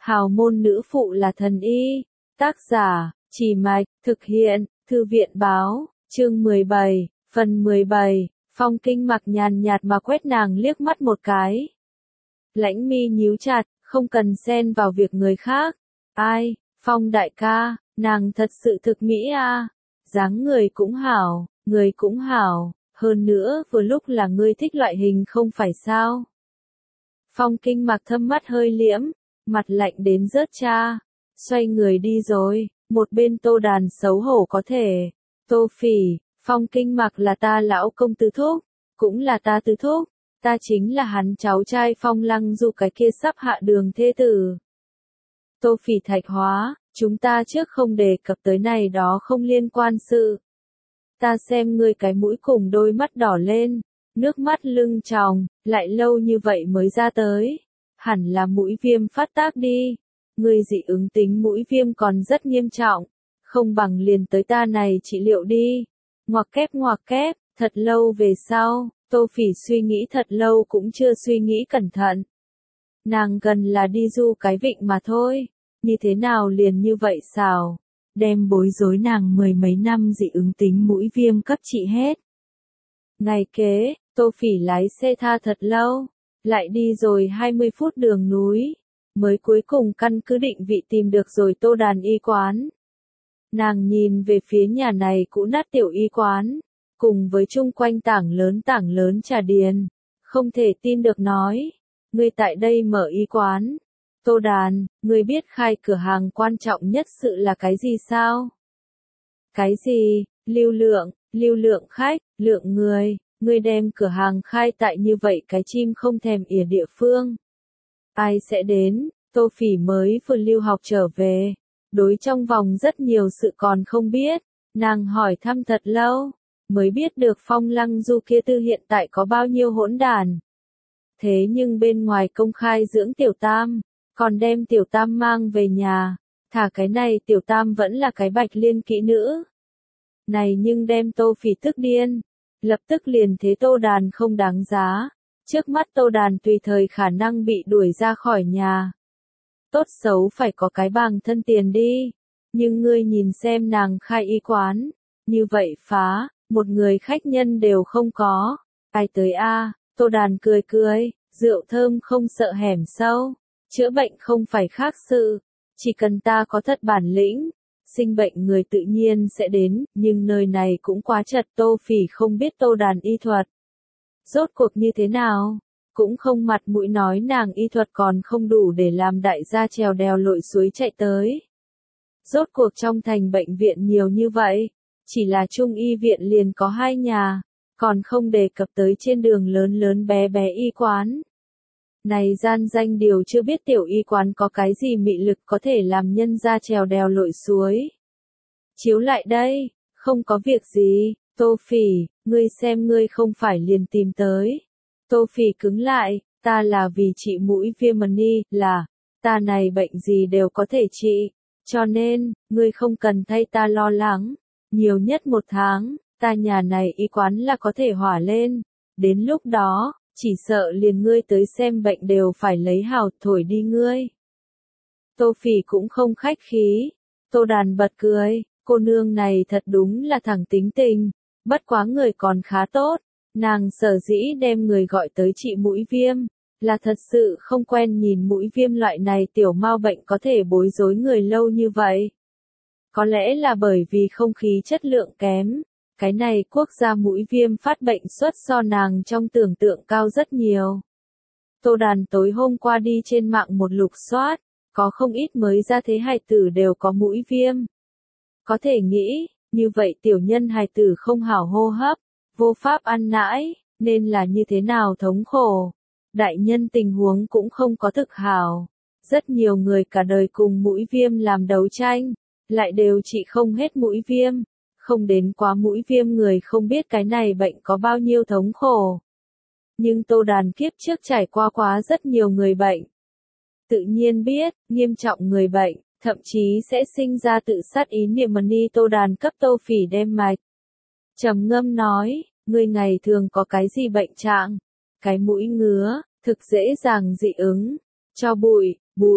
Hào môn nữ phụ là thần y. Tác giả, Trì Mạch, thực hiện, Thư viện báo, chương 17, phần 17, Phong Kinh Mặc nhàn nhạt mà quét nàng liếc mắt một cái. Lãnh mi nhíu chặt, không cần xen vào việc người khác. Ai, Phong đại ca, nàng thật sự thực mỹ a, dáng người cũng hảo, người cũng hảo, hơn nữa vừa lúc là ngươi thích loại hình không phải sao. Phong Kinh Mặc thâm mắt hơi liễm, mặt lạnh đến rớt cha, xoay người đi rồi, một bên Tô Đàn xấu hổ có thể. Tô Phỉ, Phong Kinh Mặc là ta lão công tứ thúc, cũng là ta tứ thúc, ta chính là hắn cháu trai Phong Lăng Du cái kia sắp hạ đường thê tử. Tô Phỉ Thạch Hóa, chúng ta trước không đề cập tới này đó không liên quan sự. Ta xem ngươi cái mũi cùng đôi mắt đỏ lên, nước mắt lưng tròng, lại lâu như vậy mới ra tới. Hẳn là mũi viêm phát tác đi. Ngươi dị ứng tính mũi viêm còn rất nghiêm trọng, không bằng liền tới ta này trị liệu đi. Ngoặc kép, thật lâu về sau, Tô Phỉ suy nghĩ thật lâu cũng chưa suy nghĩ cẩn thận. Nàng gần là đi du cái vịnh mà thôi, như thế nào liền như vậy xào, đem bối rối nàng mười mấy năm dị ứng tính mũi viêm cấp trị hết. Ngày kế, Tô Phỉ lái xe tha thật lâu, lại đi rồi 20 phút đường núi, mới cuối cùng căn cứ định vị tìm được rồi Tô Đàn y quán. Nàng nhìn về phía nhà này cũ nát tiểu y quán, cùng với chung quanh tảng lớn trà điền, không thể tin được nói, ngươi tại đây mở y quán. Tô Đàn, ngươi biết khai cửa hàng quan trọng nhất sự là cái gì sao? Cái gì? Lưu lượng khách, lượng người, ngươi đem cửa hàng khai tại như vậy cái chim không thèm ỉa địa phương. Ai sẽ đến? Tô Phỉ mới vừa lưu học trở về, đối trong vòng rất nhiều sự còn không biết, nàng hỏi thăm thật lâu, mới biết được Phong Lăng Du kia tư hiện tại có bao nhiêu hỗn đàn. Thế nhưng bên ngoài công khai dưỡng Tiểu Tam, còn đem Tiểu Tam mang về nhà, thả cái này Tiểu Tam vẫn là cái bạch liên kỹ nữ. Này nhưng đem Tô Phỉ tức điên, lập tức liền thế Tô Đàn không đáng giá, trước mắt Tô Đàn tùy thời khả năng bị đuổi ra khỏi nhà. Tốt xấu phải có cái bằng thân tiền đi, nhưng ngươi nhìn xem nàng khai y quán, như vậy phá, một người khách nhân đều không có, ai tới a? Tô Đàn cười, rượu thơm không sợ hẻm sâu, chữa bệnh không phải khác sự, chỉ cần ta có thật bản lĩnh, sinh bệnh người tự nhiên sẽ đến, nhưng nơi này cũng quá chật. Tô Phỉ không biết Tô Đàn y thuật. Rốt cuộc như thế nào? Cũng không mặt mũi nói nàng y thuật còn không đủ để làm đại gia trèo đèo lội suối chạy tới. Rốt cuộc trong thành bệnh viện nhiều như vậy, chỉ là trung y viện liền có 2 nhà, còn không đề cập tới trên đường lớn bé y quán. Này gian danh điều chưa biết tiểu y quán có cái gì mị lực có thể làm nhân gia trèo đèo lội suối. Chiếu lại đây, không có việc gì, Tô Phỉ, ngươi xem ngươi không phải liền tìm tới. Tô Phỉ cứng lại, ta là vì trị mũi viêm mani, là, ta này bệnh gì đều có thể trị, cho nên, ngươi không cần thay ta lo lắng, nhiều nhất 1 tháng, ta nhà này y quán là có thể hỏa lên, đến lúc đó, chỉ sợ liền ngươi tới xem bệnh đều phải lấy hào thổi đi ngươi. Tô Phỉ cũng không khách khí, Tô Đàn bật cười, cô nương này thật đúng là thẳng tính tình, bất quá người còn khá tốt. Nàng sở dĩ đem người gọi tới trị mũi viêm, là thật sự không quen nhìn mũi viêm loại này tiểu mau bệnh có thể bối rối người lâu như vậy. Có lẽ là bởi vì không khí chất lượng kém, cái này quốc gia mũi viêm phát bệnh suất so nàng trong tưởng tượng cao rất nhiều. Tô Đàn tối hôm qua đi trên mạng một lục soát, có không ít mới ra thế hài tử đều có mũi viêm. Có thể nghĩ, như vậy tiểu nhân hài tử không hảo hô hấp, vô pháp ăn nãi, nên là như thế nào thống khổ. Đại nhân tình huống cũng không có thực hảo. Rất nhiều người cả đời cùng mũi viêm làm đấu tranh, lại đều trị không hết mũi viêm. Không đến quá mũi viêm người không biết cái này bệnh có bao nhiêu thống khổ. Nhưng Tô Đàn kiếp trước trải qua quá rất nhiều người bệnh. Tự nhiên biết, nghiêm trọng người bệnh, thậm chí sẽ sinh ra tự sát ý niệm mani. Tô Đàn cấp Tô Phỉ đem mạch. Trầm ngâm nói, ngươi ngày thường có cái gì bệnh trạng? Cái mũi ngứa, thực dễ dàng dị ứng. Cho bụi,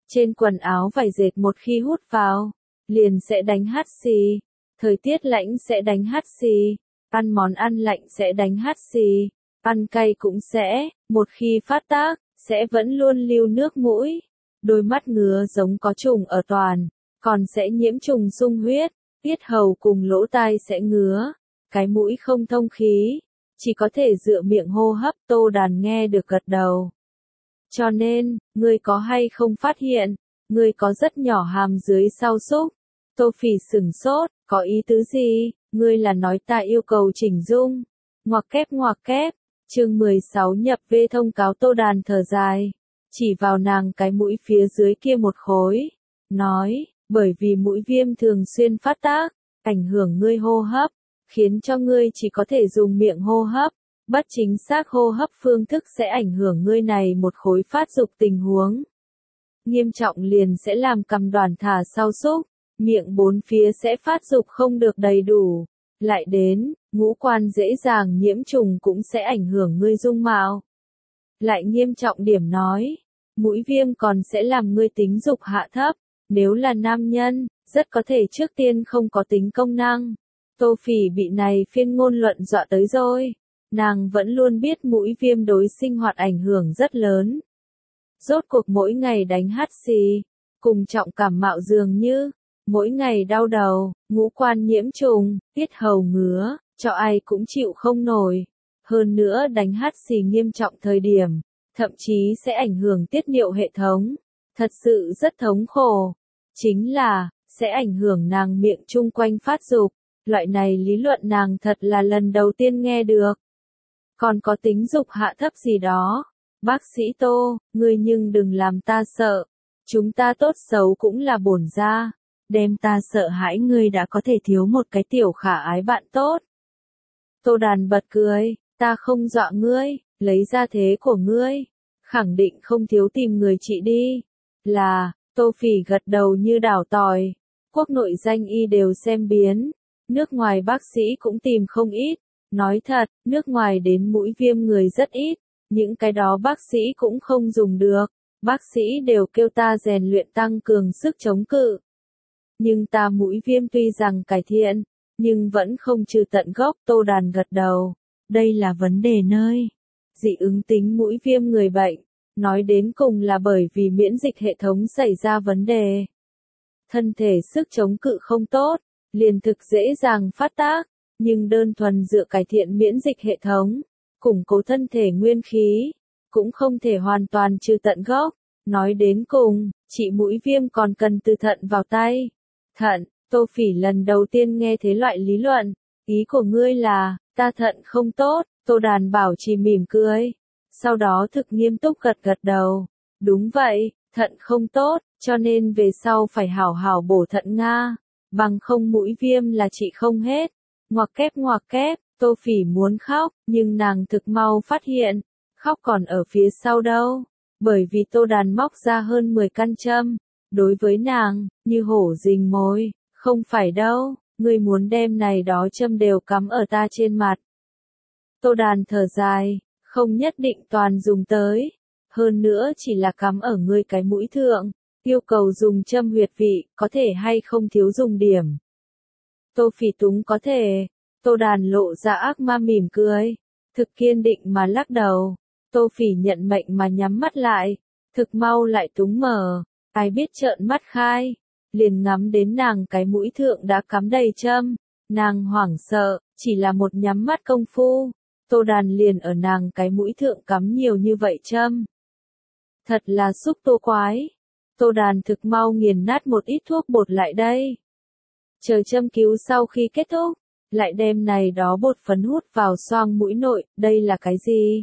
Trên quần áo vải dệt một khi hút vào, liền sẽ đánh hắt xì. Thời tiết lạnh sẽ đánh hắt xì. Ăn món ăn lạnh sẽ đánh hắt xì. Ăn cay cũng sẽ, một khi phát tác, sẽ vẫn luôn lưu nước mũi. Đôi mắt ngứa giống có trùng ở toàn, còn sẽ nhiễm trùng sung huyết. Yết hầu cùng lỗ tai sẽ ngứa. Cái mũi không thông khí, chỉ có thể dựa miệng hô hấp. Tô Đàn nghe được gật đầu. Cho nên, ngươi có hay không phát hiện, ngươi có rất nhỏ hàm dưới sau xúc. Tô Phỉ sửng sốt, có ý tứ gì, ngươi là nói ta yêu cầu chỉnh dung. Ngoặc kép, chương 16 nhập về thông cáo. Tô Đàn thở dài, chỉ vào nàng cái mũi phía dưới kia một khối, nói, bởi vì mũi viêm thường xuyên phát tác, ảnh hưởng ngươi hô hấp, khiến cho ngươi chỉ có thể dùng miệng hô hấp. Bất chính xác hô hấp phương thức sẽ ảnh hưởng ngươi này một khối phát dục tình huống. Nghiêm trọng liền sẽ làm cằm đoàn thả sau xúc, miệng bốn phía sẽ phát dục không được đầy đủ. Lại đến, ngũ quan dễ dàng nhiễm trùng cũng sẽ ảnh hưởng ngươi dung mạo. Lại nghiêm trọng điểm nói, mũi viêm còn sẽ làm ngươi tính dục hạ thấp, nếu là nam nhân, rất có thể trước tiên không có tính công năng. Tô Phỉ bị này phiên ngôn luận dọa tới rồi. Nàng vẫn luôn biết mũi viêm đối sinh hoạt ảnh hưởng rất lớn. Rốt cuộc mỗi ngày đánh hắt xì, cùng trọng cảm mạo dường như, mỗi ngày đau đầu, ngũ quan nhiễm trùng, yết hầu ngứa, cho ai cũng chịu không nổi. Hơn nữa đánh hắt xì nghiêm trọng thời điểm, thậm chí sẽ ảnh hưởng tiết niệu hệ thống. Thật sự rất thống khổ. Chính là, sẽ ảnh hưởng nàng miệng chung quanh phát dục. Loại này lý luận nàng thật là lần đầu tiên nghe được. Còn có tính dục hạ thấp gì đó. Bác sĩ Tô, ngươi nhưng đừng làm ta sợ. Chúng ta tốt xấu cũng là bổn gia. Đem ta sợ hãi ngươi đã có thể thiếu một cái tiểu khả ái bạn tốt. Tô Đàn bật cười, ta không dọa ngươi, lấy ra thế của ngươi. Khẳng định không thiếu tìm người trị đi. Là, Tô Phỉ gật đầu như đảo tỏi. Quốc nội danh y đều xem biến. Nước ngoài bác sĩ cũng tìm không ít. Nói thật, nước ngoài đến mũi viêm người rất ít, những cái đó bác sĩ cũng không dùng được, bác sĩ đều kêu ta rèn luyện tăng cường sức chống cự. Nhưng ta mũi viêm tuy rằng cải thiện, nhưng vẫn không trừ tận gốc. Tô Đàn gật đầu, đây là vấn đề nơi dị ứng tính mũi viêm người bệnh, nói đến cùng là bởi vì miễn dịch hệ thống xảy ra vấn đề. Thân thể sức chống cự không tốt, liền thực dễ dàng phát tác. Nhưng đơn thuần dựa cải thiện miễn dịch hệ thống, củng cố thân thể nguyên khí, cũng không thể hoàn toàn trừ tận gốc. Nói đến cùng, trị mũi viêm còn cần từ thận vào tay. Thận, Tô Phỉ lần đầu tiên nghe thế loại lý luận. Ý của ngươi là, ta thận không tốt. Tô Đàn bảo trì mỉm cười. Sau đó thực nghiêm túc gật đầu. Đúng vậy, thận không tốt, cho nên về sau phải hảo hảo bổ thận Nga. Bằng không mũi viêm là trị không hết. Ngoặc kép, Tô Phỉ muốn khóc, nhưng nàng thực mau phát hiện, khóc còn ở phía sau đâu, bởi vì Tô Đàn móc ra hơn 10 căn châm, đối với nàng, như hổ rình mồi, không phải đâu, ngươi muốn đem này đó châm đều cắm ở ta trên mặt. Tô Đàn thở dài, không nhất định toàn dùng tới, hơn nữa chỉ là cắm ở ngươi cái mũi thượng, yêu cầu dùng châm huyệt vị, có thể hay không thiếu dùng điểm. Tô Phỉ túng có thể. Tô Đàn lộ ra ác ma mỉm cười, thực kiên định mà lắc đầu. Tô Phỉ nhận mệnh mà nhắm mắt lại, thực mau lại túng mở, ai biết trợn mắt khai, liền ngắm đến nàng cái mũi thượng đã cắm đầy châm, nàng hoảng sợ, chỉ là một nhắm mắt công phu, Tô Đàn liền ở nàng cái mũi thượng cắm nhiều như vậy châm. Thật là xúc tô quái. Tô Đàn thực mau nghiền nát một ít thuốc bột lại đây. Chờ châm cứu sau khi kết thúc, lại đem này đó bột phấn hút vào xoang mũi nội, đây là cái gì?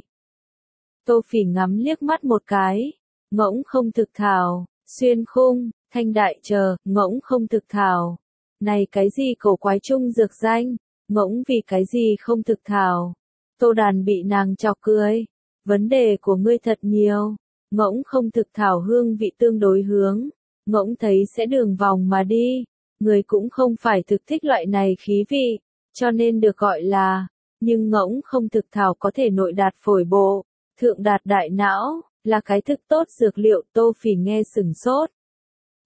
Tô Phỉ ngắm liếc mắt một cái, ngỗng không thực thảo, xuyên khung, thanh đại chờ, ngỗng không thực thảo. Này cái gì cổ quái chung dược danh, ngỗng vì cái gì không thực thảo? Tô Đàn bị nàng chọc cười, vấn đề của ngươi thật nhiều, ngỗng không thực thảo hương vị tương đối hướng, ngỗng thấy sẽ đường vòng mà đi. Người cũng không phải thực thích loại này khí vị, cho nên được gọi là, nhưng ngỗng không thực thảo có thể nội đạt phổi bộ, thượng đạt đại não, là cái thực tốt dược liệu. Tô Phỉ nghe sửng sốt,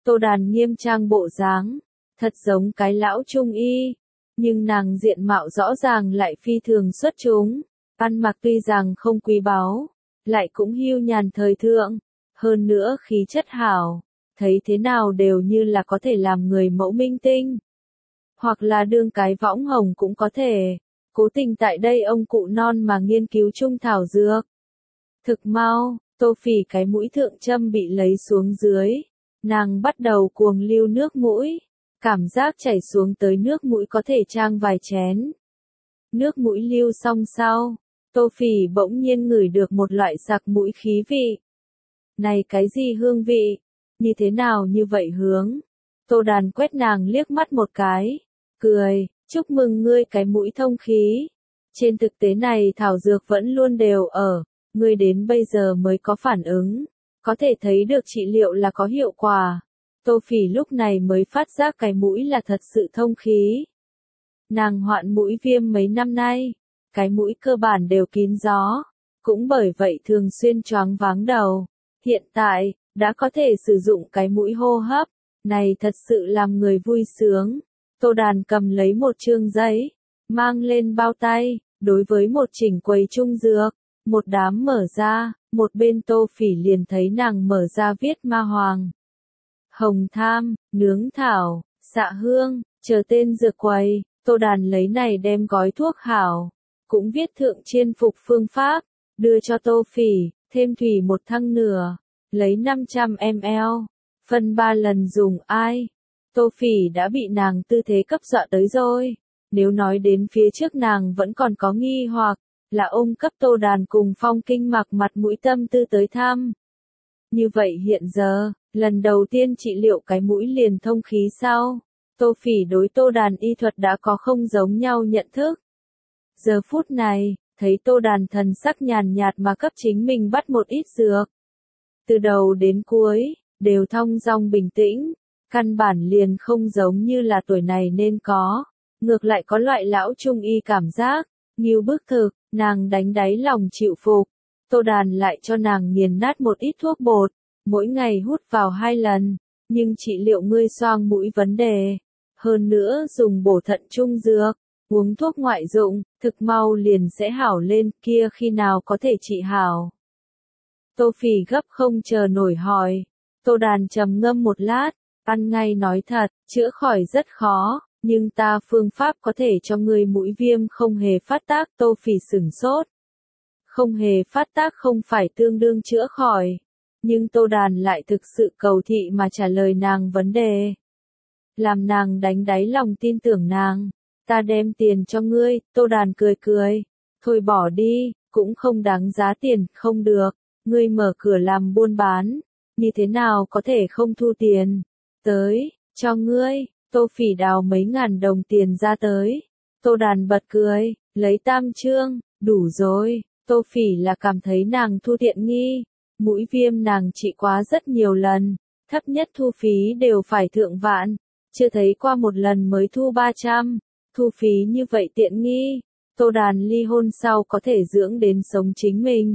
Tô Đàn nghiêm trang bộ dáng, thật giống cái lão trung y, nhưng nàng diện mạo rõ ràng lại phi thường xuất chúng, ăn mặc tuy rằng không quý báu, lại cũng hiu nhàn thời thượng, hơn nữa khí chất hảo, thấy thế nào đều như là có thể làm người mẫu minh tinh, hoặc là đương cái võng hồng cũng có thể. Cố Tình tại đây ông cụ non mà nghiên cứu trung thảo dược. Thực mau, Tô Phỉ cái mũi thượng châm bị lấy xuống dưới, nàng bắt đầu cuồng lưu nước mũi, cảm giác chảy xuống tới nước mũi có thể trang vài chén. Nước mũi lưu xong sau, Tô Phỉ bỗng nhiên ngửi được một loại sặc mũi khí vị. Này cái gì hương vị? Như thế nào như vậy hướng? Tô Đàn quét nàng liếc mắt một cái, cười, chúc mừng ngươi cái mũi thông khí. Trên thực tế này thảo dược vẫn luôn đều ở, ngươi đến bây giờ mới có phản ứng, có thể thấy được trị liệu là có hiệu quả. Tô Phỉ lúc này mới phát giác cái mũi là thật sự thông khí. Nàng hoạn mũi viêm mấy năm nay, cái mũi cơ bản đều kín gió, cũng bởi vậy thường xuyên choáng váng đầu. Hiện tại, đã có thể sử dụng cái mũi hô hấp, này thật sự làm người vui sướng. Tô Đàn cầm lấy một chương giấy, mang lên bao tay, đối với một chỉnh quầy trung dược, một đám mở ra, một bên Tô Phỉ liền thấy nàng mở ra viết ma hoàng, hồng tham, nướng thảo, xạ hương, chờ tên dược quầy. Tô Đàn lấy này đem gói thuốc hảo, cũng viết thượng chiên phục phương pháp, đưa cho Tô Phỉ, thêm thủy một thăng nửa, lấy 500 ml, phân 3 lần dùng ai. Tô Phỉ đã bị nàng tư thế cấp dọa tới rồi, nếu nói đến phía trước nàng vẫn còn có nghi hoặc, là ôm cấp Tô Đàn cùng Phong Kinh mặc mặt mũi tâm tư tới thăm. Như vậy hiện giờ, lần đầu tiên trị liệu cái mũi liền thông khí sau, Tô Phỉ đối Tô Đàn y thuật đã có không giống nhau nhận thức. Giờ phút này, thấy Tô Đàn thần sắc nhàn nhạt mà cấp chính mình bắt một ít dược. Từ đầu đến cuối, đều thong dong bình tĩnh, căn bản liền không giống như là tuổi này nên có, ngược lại có loại lão trung y cảm giác, nghiêu bức thực, nàng đánh đáy lòng chịu phục. Tô Đàn lại cho nàng nghiền nát một ít thuốc bột, mỗi ngày hút vào 2 lần, nhưng trị liệu ngươi xoang mũi vấn đề. Hơn nữa dùng bổ thận trung dược, uống thuốc ngoại dụng, thực mau liền sẽ hảo lên, kia khi nào có thể trị hảo. Tô Phỉ gấp không chờ nổi hỏi. Tô Đàn trầm ngâm một lát, ăn ngay nói thật, chữa khỏi rất khó, nhưng ta phương pháp có thể cho ngươi mũi viêm không hề phát tác. Tô Phỉ sửng sốt. Không hề phát tác không phải tương đương chữa khỏi, nhưng Tô Đàn lại thực sự cầu thị mà trả lời nàng vấn đề. Làm nàng đánh đáy lòng tin tưởng nàng. Ta đem tiền cho ngươi. Tô Đàn cười cười. Thôi bỏ đi, cũng không đáng giá tiền. Không được, ngươi mở cửa làm buôn bán, như thế nào có thể không thu tiền. Tới, cho ngươi. Tô Phỉ đào mấy ngàn đồng tiền ra tới. Tô Đàn bật cười, lấy tam chương, đủ rồi. Tô Phỉ là cảm thấy nàng thu tiện nghi. Mũi viêm nàng trị quá rất nhiều lần, thấp nhất thu phí đều phải thượng vạn, chưa thấy qua một lần mới thu 300, thu phí như vậy tiện nghi. Tô Đàn ly hôn sau có thể dưỡng đến sống chính mình.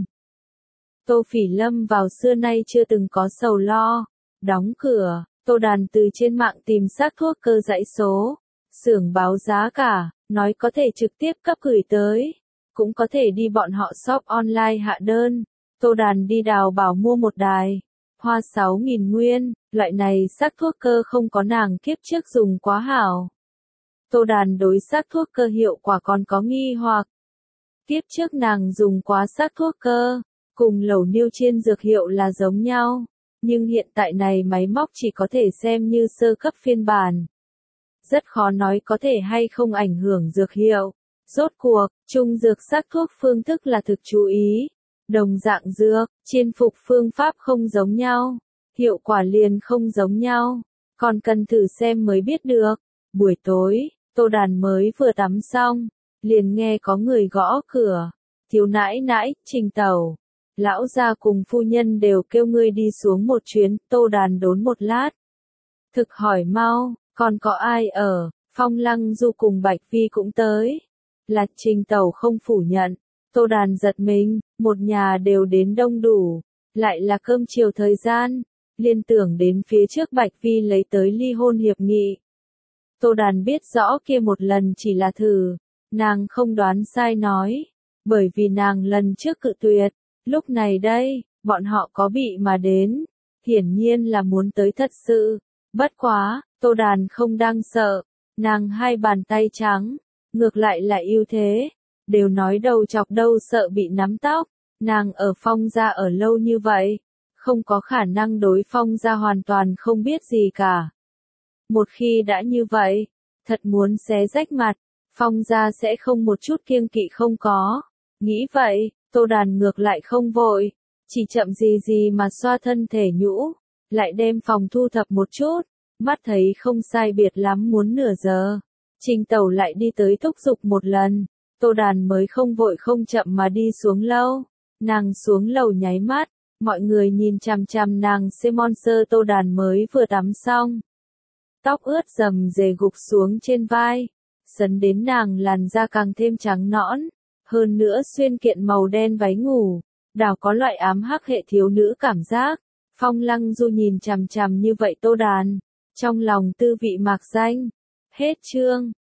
Tô Phỉ lâm vào xưa nay chưa từng có sầu lo. Đóng cửa, Tô Đàn từ trên mạng tìm xác thuốc cơ dãy số, xưởng báo giá cả, nói có thể trực tiếp cấp gửi tới, cũng có thể đi bọn họ shop online hạ đơn. Tô Đàn đi Đào Bảo mua một đài, hoa 6.000 nguyên, loại này xác thuốc cơ không có nàng kiếp trước dùng quá hảo. Tô Đàn đối xác thuốc cơ hiệu quả còn có nghi hoặc. Kiếp trước nàng dùng quá xác thuốc cơ, cùng lẩu niêu chiên dược hiệu là giống nhau, nhưng hiện tại này máy móc chỉ có thể xem như sơ cấp phiên bản. Rất khó nói có thể hay không ảnh hưởng dược hiệu. Rốt cuộc, trung dược xác thuốc phương thức là thực chú ý. Đồng dạng dược, chiên phục phương pháp không giống nhau, hiệu quả liền không giống nhau, còn cần thử xem mới biết được. Buổi tối, Tô Đàn mới vừa tắm xong, liền nghe có người gõ cửa. Thiếu nãi nãi, Trình tẩu, lão gia cùng phu nhân đều kêu ngươi đi xuống một chuyến. Tô Đàn đốn một lát, thực hỏi mau, còn có ai ở? Phong Lăng Du cùng Bạch Vi cũng tới. Là Trình tẩu không phủ nhận. Tô Đàn giật mình, một nhà đều đến đông đủ, lại là cơm chiều thời gian, liên tưởng đến phía trước Bạch Vi lấy tới ly hôn hiệp nghị. Tô Đàn biết rõ kia một lần chỉ là thử, nàng không đoán sai nói, bởi vì nàng lần trước cự tuyệt, lúc này đây, bọn họ có bị mà đến, hiển nhiên là muốn tới thật sự, bất quá, Tô Đàn không đang sợ, nàng hai bàn tay trắng, ngược lại là ưu thế, đều nói đầu chọc đâu sợ bị nắm tóc, nàng ở Phong gia ở lâu như vậy, không có khả năng đối Phong gia hoàn toàn không biết gì cả. Một khi đã như vậy, thật muốn xé rách mặt, Phong gia sẽ không một chút kiêng kỵ không có. Nghĩ vậy, Tô Đàn ngược lại không vội, chỉ chậm gì gì mà xoa thân thể nhũ, lại đem phòng thu thập một chút, mắt thấy không sai biệt lắm muốn nửa giờ. Trình Tẩu lại đi tới thúc giục một lần, Tô Đàn mới không vội không chậm mà đi xuống lâu. Nàng xuống lầu nháy mắt, mọi người nhìn chằm chằm nàng Monster. Tô Đàn mới vừa tắm xong, tóc ướt rầm rề gục xuống trên vai, sấn đến nàng làn da càng thêm trắng nõn, hơn nữa xuyên kiện màu đen váy ngủ, đảo có loại ám hắc hệ thiếu nữ cảm giác. Phong Lăng Du nhìn chằm chằm như vậy Tô Đàn, trong lòng tư vị mạc danh. Hết chương.